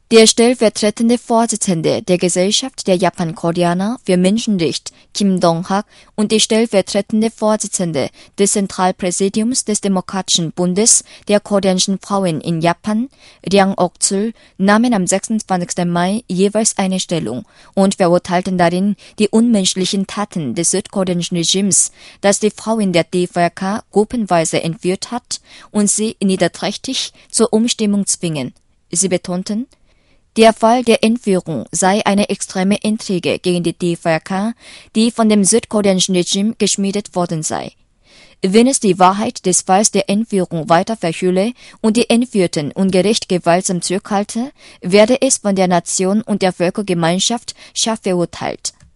Der stellvertretende Vorsitzende der Gesellschaft der Japan-Koreaner für Menschenrecht, Kim Dong-hak, und die stellvertretende Vorsitzende des Zentralpräsidiums des Demokratischen Bundes der koreanischen Frauen in Japan, Rang Ok-chul, nahmen am 26. Mai jeweils eine Stellung und verurteilten darin die unmenschlichen Taten des südkoreanischen Regimes, das die Frauen der DVRK gruppenweise entführt hat und sie niederträchtig zur Umstimmung zwingen. Sie betonten, der Fall der Entführung sei eine extreme Intrige gegen die DVRK, die von dem südkoreanischen Regime geschmiedet worden sei. Wenn es die Wahrheit des Falls der Entführung weiter verhülle und die Entführten ungerecht gewaltsam zurückhalte, werde es von der Nation und der Völkergemeinschaft scharf verurteilt.